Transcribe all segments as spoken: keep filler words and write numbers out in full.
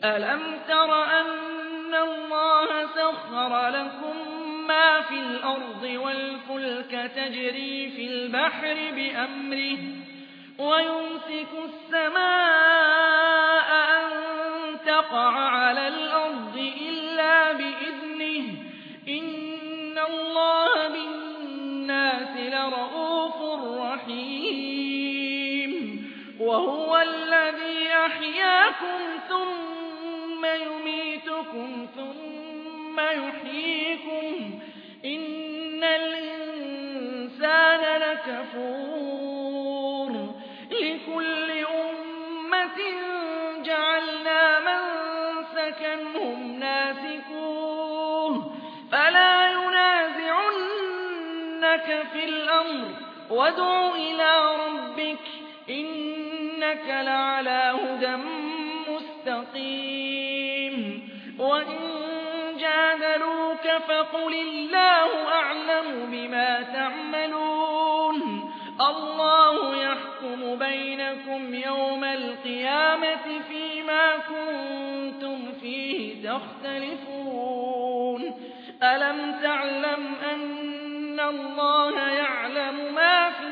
أَلَمْ تَرَ أَنَّ اللَّهَ سَخَّرَ لَكُم مَّا فِي الْأَرْضِ وَالْفُلْكَ تَجْرِي فِي الْبَحْرِ بِأَمْرِهِ وَيُمْسِكُ السَّمَاءَ أَن تَقَعَ عَلَى الْأَرْضِ إِلَّا بِإِذْنِهِ ۗ إِنَّ اللَّهَ بِالنَّاسِ لَرَءُوفٌ رَّحِيمٌ وَهُوَ الَّذِي أَحْيَاكُمْ ثُمَّ يُمِيتُكُمْ ثُمَّ يُحْيِيكُمْ ۗ إِنَّ الْإِنسَانَ لَكَفُورٌ لِكُلِّ أُمَّةٍ جَعَلْنَا مَنسَكًا هُمْ نَاسِكُوهُ فَلَا يُنَازِعُنَّكَ فِي الْأَمْرِ وَادْعُ إِلَىٰ رَبِّكَ إِنَّكَ لَعَلَىٰ هُدًى مُّسْتَقِيمٍ وَإِن جَادَلُوكَ فَقُلِ اللَّهُ أَعْلَمُ بِمَا تَعْمَلُونَ اللَّهُ يَحْكُمُ بَيْنَكُمْ يَوْمَ الْقِيَامَةِ فِيمَا كُنتُمْ فِيهِ تَخْتَلِفُونَ أَلَمْ تَعْلَمْ أَنَّ اللَّهَ يَعْلَمُ مَا فِي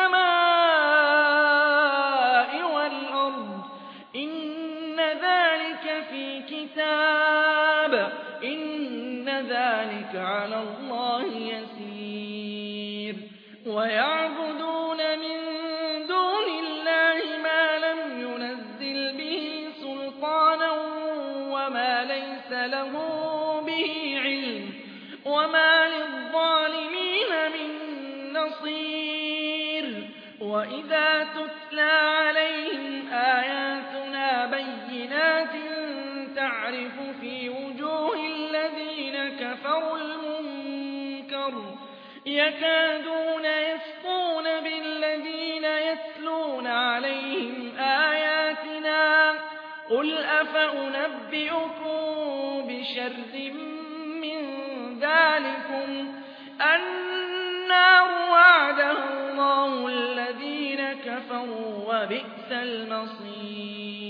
السَّمَاءِ وَالْأَرْضِ إِنَّ ذَٰلِكَ فِي كِتَابٍ إِنَّ ذَٰلِكَ عَلَى اللَّهِ يَسِيرٌ وَيَعْبُدُونَ مِن دُونِ اللَّهِ مَا لَمْ يُنَزِّلْ بِهِ سُلْطَانًا وَمَا لَيْسَ لَهُ بِهِ عِلْمٌ وَمَا لِلظَّالِمِينَ مِن نَّصِيرٍ وَإِذَا تُتْلَىٰ عَلَيْهِمْ آيَاتُنَا بَيِّنَاتٍ تَعْرِفُ فِي وُجُوهِ الَّذِينَ كَفَرُوا الْمُنكَرَ يَكَادُونَ يَسْطُونَ بِالَّذِينَ يَتْلُونَ عَلَيْهِمْ آيَاتِنَا ۗ قُلْ أَفَأُنَبِّئُكُم بِشَرٍّ مِّن ذَٰلِكُمُ النَّارُ وَعَدَهَا اللَّهُ الَّذِينَ كَفَرُوا ۖ وَبِئْسَ الْمَصِيرُ